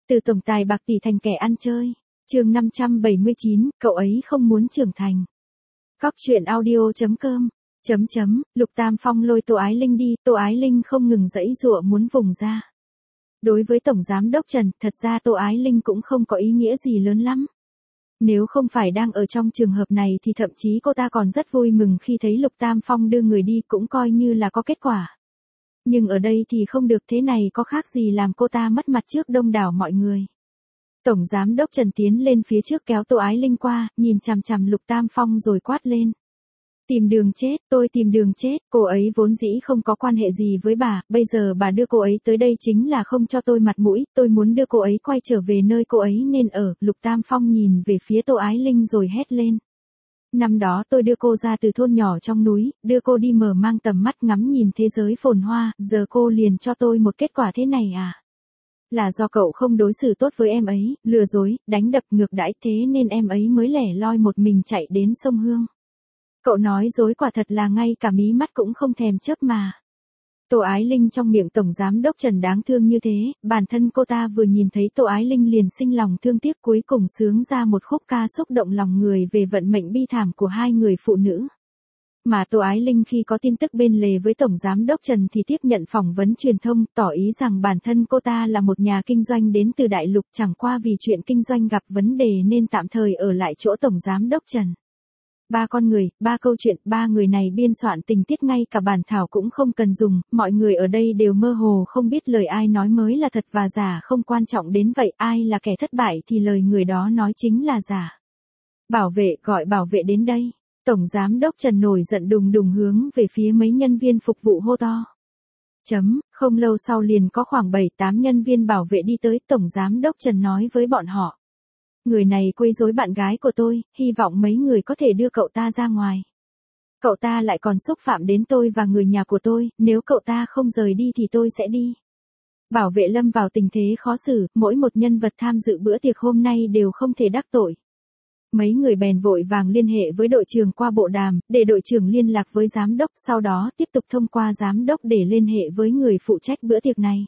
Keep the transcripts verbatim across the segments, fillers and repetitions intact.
Từ tổng tài bạc tỷ thành kẻ ăn chơi. Chương năm trăm bảy mươi chín, cậu ấy không muốn trưởng thành. Cóc truyện audio chấm com. Chấm chấm, Lục Tam Phong lôi Tô Ái Linh đi, Tô Ái Linh không ngừng giãy giụa muốn vùng ra. Đối với Tổng Giám Đốc Trần, thật ra Tô Ái Linh cũng không có ý nghĩa gì lớn lắm. Nếu không phải đang ở trong trường hợp này thì thậm chí cô ta còn rất vui mừng khi thấy Lục Tam Phong đưa người đi cũng coi như là có kết quả. Nhưng ở đây thì không được, thế này có khác gì làm cô ta mất mặt trước đông đảo mọi người. Tổng Giám Đốc Trần tiến lên phía trước kéo Tô Ái Linh qua, nhìn chằm chằm Lục Tam Phong rồi quát lên. Tìm đường chết, tôi tìm đường chết, cô ấy vốn dĩ không có quan hệ gì với bà, bây giờ bà đưa cô ấy tới đây chính là không cho tôi mặt mũi, tôi muốn đưa cô ấy quay trở về nơi cô ấy nên ở. Lục Tam Phong nhìn về phía Tô Ái Linh rồi hét lên. Năm đó tôi đưa cô ra từ thôn nhỏ trong núi, đưa cô đi mở mang tầm mắt ngắm nhìn thế giới phồn hoa, giờ cô liền cho tôi một kết quả thế này à? Là do cậu không đối xử tốt với em ấy, lừa dối, đánh đập ngược đãi thế nên em ấy mới lẻ loi một mình chạy đến sông Hương. Cậu nói dối quả thật là ngay cả mí mắt cũng không thèm chớp mà. Tô Ái Linh trong miệng Tổng Giám Đốc Trần đáng thương như thế, bản thân cô ta vừa nhìn thấy Tô Ái Linh liền sinh lòng thương tiếc, cuối cùng sướng ra một khúc ca xúc động lòng người về vận mệnh bi thảm của hai người phụ nữ. Mà Tô Ái Linh khi có tin tức bên lề với Tổng Giám Đốc Trần thì tiếp nhận phỏng vấn truyền thông, tỏ ý rằng bản thân cô ta là một nhà kinh doanh đến từ Đại Lục, chẳng qua vì chuyện kinh doanh gặp vấn đề nên tạm thời ở lại chỗ Tổng Giám Đốc Trần. Ba con người, ba câu chuyện, ba người này biên soạn tình tiết ngay cả bản thảo cũng không cần dùng, mọi người ở đây đều mơ hồ không biết lời ai nói mới là thật và giả không quan trọng đến vậy, ai là kẻ thất bại thì lời người đó nói chính là giả. Bảo vệ, gọi bảo vệ đến đây. Tổng Giám Đốc Trần nổi giận đùng đùng hướng về phía mấy nhân viên phục vụ hô to. Chấm, không lâu sau liền có khoảng bảy tám nhân viên bảo vệ đi tới, Tổng Giám Đốc Trần nói với bọn họ. Người này quấy rối bạn gái của tôi, hy vọng mấy người có thể đưa cậu ta ra ngoài. Cậu ta lại còn xúc phạm đến tôi và người nhà của tôi, nếu cậu ta không rời đi thì tôi sẽ đi. Bảo vệ lâm vào tình thế khó xử, mỗi một nhân vật tham dự bữa tiệc hôm nay đều không thể đắc tội. Mấy người bèn vội vàng liên hệ với đội trưởng qua bộ đàm, để đội trưởng liên lạc với giám đốc, sau đó tiếp tục thông qua giám đốc để liên hệ với người phụ trách bữa tiệc này.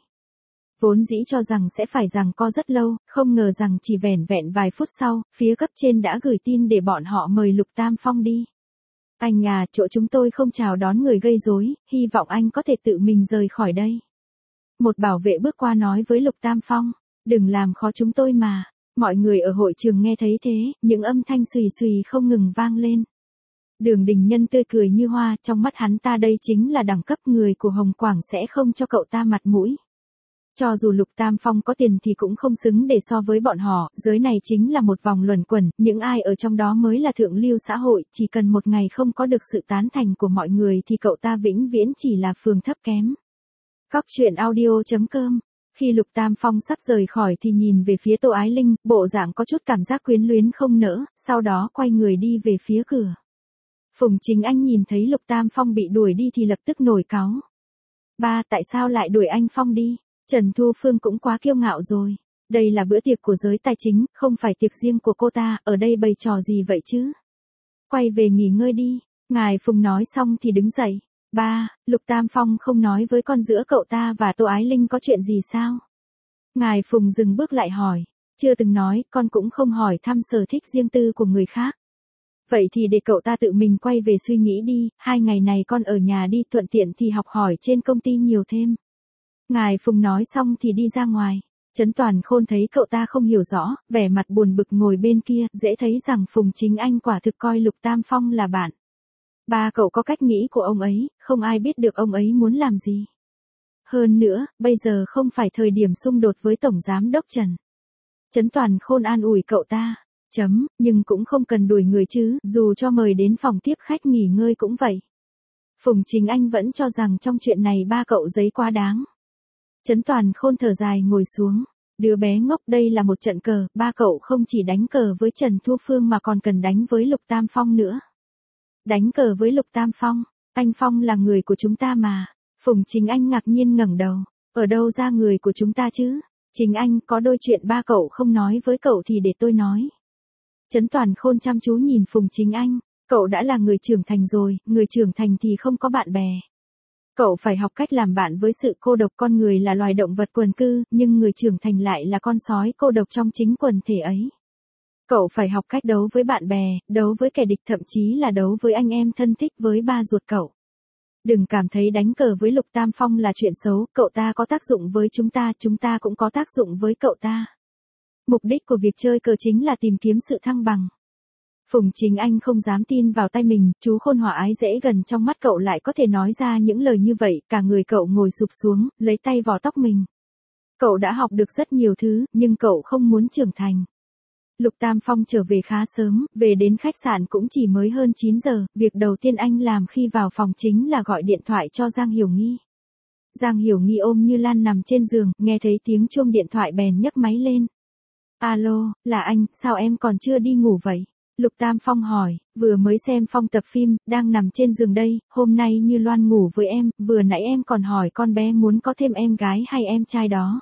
Vốn dĩ cho rằng sẽ phải giằng co rất lâu, không ngờ rằng chỉ vẻn vẹn vài phút sau, phía cấp trên đã gửi tin để bọn họ mời Lục Tam Phong đi. Anh à, chỗ chúng tôi không chào đón người gây rối, hy vọng anh có thể tự mình rời khỏi đây. Một bảo vệ bước qua nói với Lục Tam Phong, đừng làm khó chúng tôi mà. Mọi người ở hội trường nghe thấy thế, những âm thanh xùy xùy không ngừng vang lên. Đường Đình Nhân tươi cười như hoa, trong mắt hắn ta đây chính là đẳng cấp người của Hồng Quảng sẽ không cho cậu ta mặt mũi. Cho dù Lục Tam Phong có tiền thì cũng không xứng để so với bọn họ, giới này chính là một vòng luẩn quẩn, những ai ở trong đó mới là thượng lưu xã hội, chỉ cần một ngày không có được sự tán thành của mọi người thì cậu ta vĩnh viễn chỉ là phường thấp kém. Cóc truyện audio chấm com. Khi Lục Tam Phong sắp rời khỏi thì nhìn về phía Tô Ái Linh, bộ dạng có chút cảm giác quyến luyến không nỡ, sau đó quay người đi về phía cửa. Phùng Chính Anh nhìn thấy Lục Tam Phong bị đuổi đi thì lập tức nổi cáu. Ba, tại sao lại đuổi anh Phong đi? Trần Thu Phương cũng quá kiêu ngạo rồi. Đây là bữa tiệc của giới tài chính, không phải tiệc riêng của cô ta, ở đây bày trò gì vậy chứ? Quay về nghỉ ngơi đi. Ngài Phùng nói xong thì đứng dậy. Ba, Lục Tam Phong không nói với con giữa cậu ta và Tô Ái Linh có chuyện gì sao? Ngài Phùng dừng bước lại hỏi. Chưa từng nói, con cũng không hỏi thăm sở thích riêng tư của người khác. Vậy thì để cậu ta tự mình quay về suy nghĩ đi, hai ngày này con ở nhà đi, thuận tiện thì học hỏi trên công ty nhiều thêm. Ngài Phùng nói xong thì đi ra ngoài. Trấn Toàn Khôn thấy cậu ta không hiểu rõ, vẻ mặt buồn bực ngồi bên kia, dễ thấy rằng Phùng Chính Anh quả thực coi Lục Tam Phong là bạn. Ba cậu có cách nghĩ của ông ấy, không ai biết được ông ấy muốn làm gì. Hơn nữa, bây giờ không phải thời điểm xung đột với Tổng Giám Đốc Trần. Trấn Toàn Khôn an ủi cậu ta. Chấm, nhưng cũng không cần đuổi người chứ, dù cho mời đến phòng tiếp khách nghỉ ngơi cũng vậy. Phùng Chính Anh vẫn cho rằng trong chuyện này ba cậu giấy quá đáng. Trấn Toàn Khôn thở dài ngồi xuống. Đứa bé ngốc, đây là một trận cờ, ba cậu không chỉ đánh cờ với Trần Thu Phương mà còn cần đánh với Lục Tam Phong nữa. Đánh cờ với Lục Tam Phong, anh Phong là người của chúng ta mà. Phùng Chính Anh ngạc nhiên ngẩng đầu. Ở đâu ra người của chúng ta chứ? Chính Anh, có đôi chuyện ba cậu không nói với cậu thì để tôi nói. Trấn Toàn Khôn chăm chú nhìn Phùng Chính Anh. Cậu đã là người trưởng thành rồi, người trưởng thành thì không có bạn bè. Cậu phải học cách làm bạn với sự cô độc, con người là loài động vật quần cư, nhưng người trưởng thành lại là con sói cô độc trong chính quần thể ấy. Cậu phải học cách đấu với bạn bè, đấu với kẻ địch, thậm chí là đấu với anh em thân thích, với ba ruột cậu. Đừng cảm thấy đánh cờ với Lục Tam Phong là chuyện xấu, cậu ta có tác dụng với chúng ta, chúng ta cũng có tác dụng với cậu ta. Mục đích của việc chơi cờ chính là tìm kiếm sự thăng bằng. Phùng Chính Anh không dám tin vào tay mình, chú khôn hòa ái dễ gần trong mắt cậu lại có thể nói ra những lời như vậy, cả người cậu ngồi sụp xuống, lấy tay vò tóc mình. Cậu đã học được rất nhiều thứ, nhưng cậu không muốn trưởng thành. Lục Tam Phong trở về khá sớm, về đến khách sạn cũng chỉ mới hơn chín giờ, việc đầu tiên anh làm khi vào phòng chính là gọi điện thoại cho Giang Hiểu Nghi. Giang Hiểu Nghi ôm Như Lan nằm trên giường, nghe thấy tiếng chuông điện thoại bèn nhấc máy lên. Alo, là anh, sao em còn chưa đi ngủ vậy? Lục Tam Phong hỏi, vừa mới xem Phong tập phim, đang nằm trên giường đây, hôm nay Như Loan ngủ với em, vừa nãy em còn hỏi con bé muốn có thêm em gái hay em trai đó.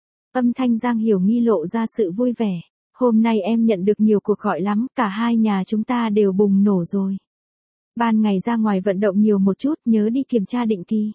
Âm thanh Giang Hiểu Nghi lộ ra sự vui vẻ. Hôm nay em nhận được nhiều cuộc gọi lắm, cả hai nhà chúng ta đều bùng nổ rồi. Ban ngày ra ngoài vận động nhiều một chút, nhớ đi kiểm tra định kỳ.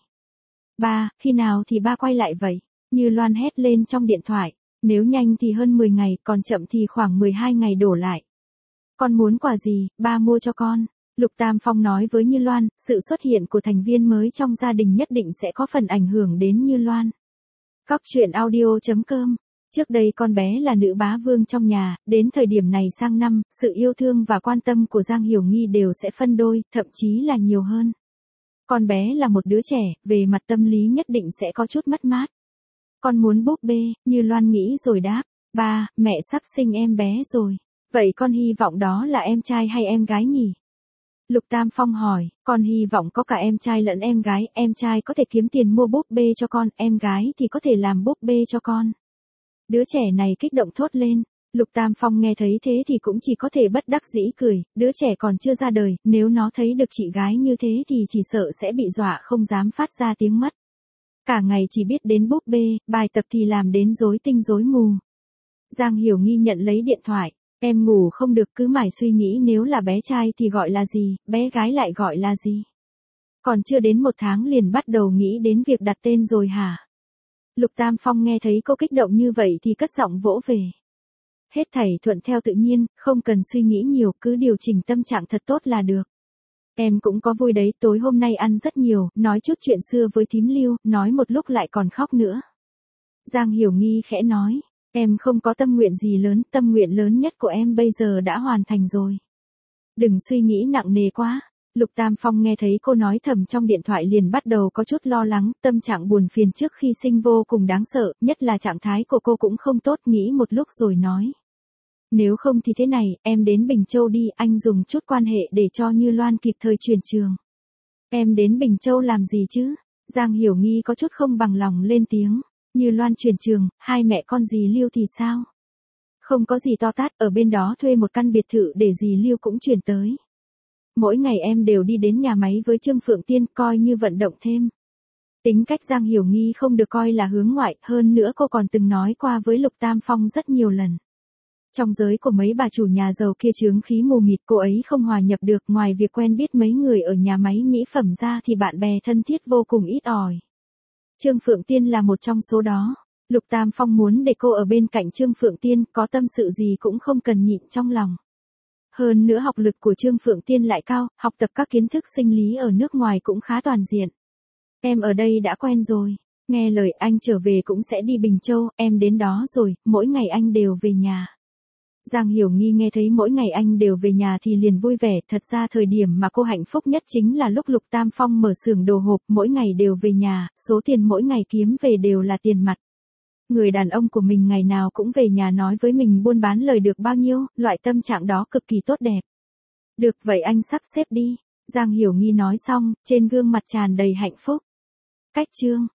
Ba, khi nào thì ba quay lại vậy? Như Loan hét lên trong điện thoại, nếu nhanh thì hơn mười ngày, còn chậm thì khoảng mười hai ngày đổ lại. Con muốn quà gì, ba mua cho con. Lục Tam Phong nói với Như Loan, sự xuất hiện của thành viên mới trong gia đình nhất định sẽ có phần ảnh hưởng đến Như Loan. Cóc truyện audio chấm com. Trước đây con bé là nữ bá vương trong nhà, đến thời điểm này sang năm, sự yêu thương và quan tâm của Giang Hiểu Nghi đều sẽ phân đôi, thậm chí là nhiều hơn. Con bé là một đứa trẻ, về mặt tâm lý nhất định sẽ có chút mất mát. Con muốn búp bê, Như Loan nghĩ rồi đáp. Ba, mẹ sắp sinh em bé rồi. Vậy con hy vọng đó là em trai hay em gái nhỉ? Lục Tam Phong hỏi, con hy vọng có cả em trai lẫn em gái, em trai có thể kiếm tiền mua búp bê cho con, em gái thì có thể làm búp bê cho con. Đứa trẻ này kích động thốt lên. Lục Tam Phong nghe thấy thế thì cũng chỉ có thể bất đắc dĩ cười, đứa trẻ còn chưa ra đời, nếu nó thấy được chị gái như thế thì chỉ sợ sẽ bị dọa không dám phát ra tiếng mất. Cả ngày chỉ biết đến búp bê, bài tập thì làm đến rối tinh rối mù. Giang Hiểu Nghi nhận lấy điện thoại, em ngủ không được, cứ mải suy nghĩ nếu là bé trai thì gọi là gì, bé gái lại gọi là gì. Còn chưa đến một tháng liền bắt đầu nghĩ đến việc đặt tên rồi hả? Lục Tam Phong nghe thấy cô kích động như vậy thì cất giọng vỗ về. Hết thảy thuận theo tự nhiên, không cần suy nghĩ nhiều, cứ điều chỉnh tâm trạng thật tốt là được. Em cũng có vui đấy, tối hôm nay ăn rất nhiều, nói chút chuyện xưa với thím Lưu, nói một lúc lại còn khóc nữa. Giang Hiểu Nghi khẽ nói, em không có tâm nguyện gì lớn, tâm nguyện lớn nhất của em bây giờ đã hoàn thành rồi. Đừng suy nghĩ nặng nề quá. Lục Tam Phong nghe thấy cô nói thầm trong điện thoại liền bắt đầu có chút lo lắng, tâm trạng buồn phiền trước khi sinh vô cùng đáng sợ, nhất là trạng thái của cô cũng không tốt, nghĩ một lúc rồi nói. Nếu không thì thế này, em đến Bình Châu đi, anh dùng chút quan hệ để cho Như Loan kịp thời chuyển trường. Em đến Bình Châu làm gì chứ? Giang Hiểu Nghi có chút không bằng lòng lên tiếng. Như Loan chuyển trường, hai mẹ con dì Lưu thì sao? Không có gì to tát, ở bên đó thuê một căn biệt thự để dì Lưu cũng chuyển tới. Mỗi ngày em đều đi đến nhà máy với Trương Phượng Tiên, coi như vận động thêm. Tính cách Giang Hiểu Nghi không được coi là hướng ngoại, hơn nữa cô còn từng nói qua với Lục Tam Phong rất nhiều lần. Trong giới của mấy bà chủ nhà giàu kia chướng khí mù mịt, cô ấy không hòa nhập được, ngoài việc quen biết mấy người ở nhà máy mỹ phẩm ra thì bạn bè thân thiết vô cùng ít ỏi. Trương Phượng Tiên là một trong số đó. Lục Tam Phong muốn để cô ở bên cạnh Trương Phượng Tiên, có tâm sự gì cũng không cần nhịn trong lòng. Hơn nữa học lực của Trương Phượng Tiên lại cao, học tập các kiến thức sinh lý ở nước ngoài cũng khá toàn diện. Em ở đây đã quen rồi. Nghe lời anh trở về cũng sẽ đi Bình Châu, em đến đó rồi, mỗi ngày anh đều về nhà. Giang Hiểu Nghi nghe thấy mỗi ngày anh đều về nhà thì liền vui vẻ, thật ra thời điểm mà cô hạnh phúc nhất chính là lúc Lục Tam Phong mở xưởng đồ hộp, mỗi ngày đều về nhà, số tiền mỗi ngày kiếm về đều là tiền mặt. Người đàn ông của mình ngày nào cũng về nhà nói với mình buôn bán lời được bao nhiêu, loại tâm trạng đó cực kỳ tốt đẹp. Được vậy anh sắp xếp đi. Giang Hiểu Nghi nói xong, trên gương mặt tràn đầy hạnh phúc. Cách chương